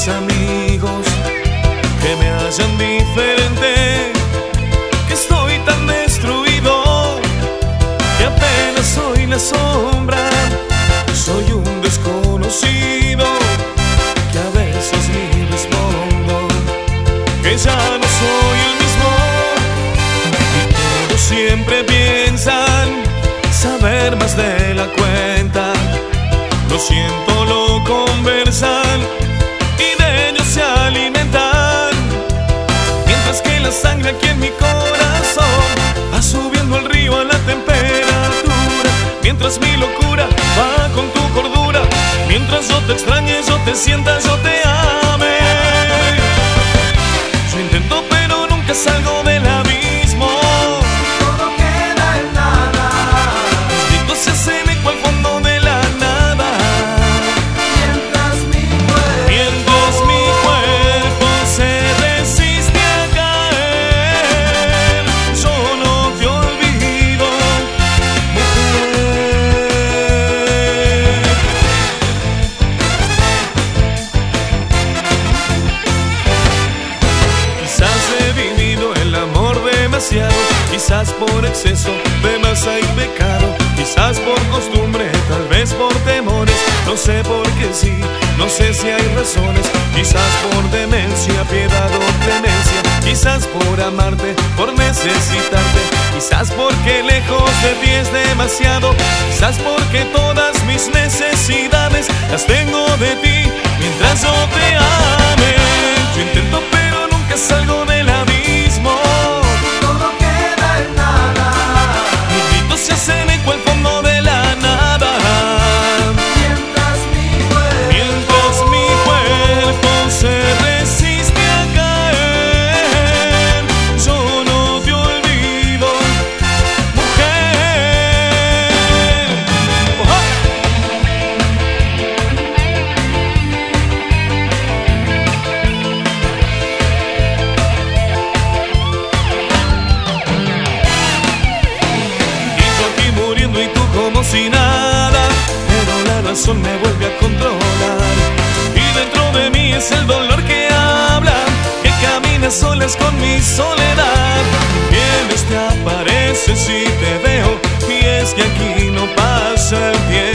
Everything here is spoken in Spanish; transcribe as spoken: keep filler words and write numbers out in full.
mis amigos que me hallan diferente, que estoy tan destruido que apenas soy la sombra. Soy un desconocido que a veces ni respondo, que ya no soy el mismo. Y todos siempre piensan saber más de la cuenta. Lo siento, lo conversan y de ellos se alimentan, mientras que la sangre aquí en mi corazón va subiendo el río a la temperatura, mientras mi locura va con tu cordura, mientras yo te extrañe, yo te sienta, yo te ame. Yo intento pero nunca salgo del abismo. Todo queda en nada. Mis gritos se hacen eco al fondo de la nada. Mientras mi cuerpo, Mientras mi cuerpo se resiste a caer, yo no te olvido, mujer. Quizás he vivido el amor demasiado, quizás por exceso de masa y pecado, quizás por costumbre, tal vez por temores, no sé por qué sí, no sé si hay razones, quizás por demencia, piedad o clemencia, quizás por amarte, por necesitarte, quizás porque lejos de ti es demasiado, quizás porque todas mis necesidades las tengo de ti, mientras yo te ame. Yo intento pero nunca salgo del abismo. todo queda en nada. Mis gritos se hacen eco al fondo de la nada. Mientras mi cuerpo, Mientras mi cuerpo se resiste a caer, yo no te olvido, mujer. ¡Oja! Y yo aquí muriendo y tú como si nada, pero la razón me vuelve a controlar. Y dentro de mí es el dolor que habla, que camina a solas con mi soledad. Vienes, te apareces y te veo, y es que aquí no pasa el tiempo.